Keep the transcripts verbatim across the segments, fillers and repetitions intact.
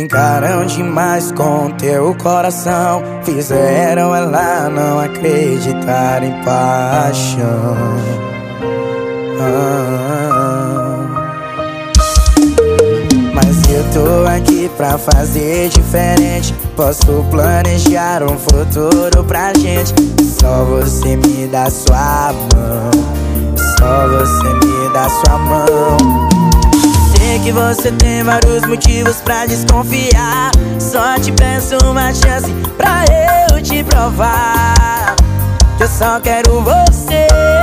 Brincaram demais com teu coração, fizeram ela não acreditar em paixão. ah. Mas eu tô aqui pra fazer diferente. Posso planejar um futuro pra gente. Só você me dá sua mão, só você me dá sua mão. Sei que você tem vários motivos pra desconfiar. Só te peço uma chance pra eu te provar que eu só quero você.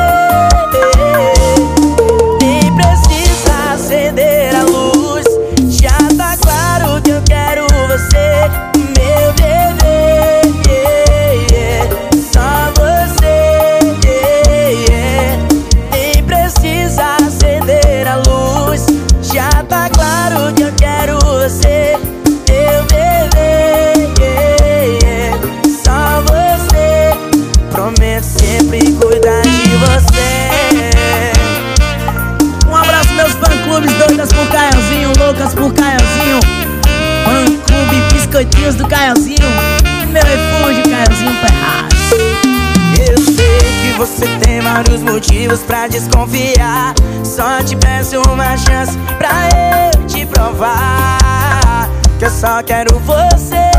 Nem precisa acender a luz, já tá claro que eu quero você, meu bebê. Só você. Nem precisa acender a luz, já tá claro que eu quero você, meu bebê. Só você. Prometo sempre cuidar de você. Um abraço meus fã-clubes doidas por Caiozinho, loucas por Caiozinho, fã-clube biscoitinhos do Caiozinho, meu refúgio Caiozinho Ferraz. Eu sei que você tem vários motivos pra desconfiar. Só te peço uma chance pra eu te provar que eu só quero você.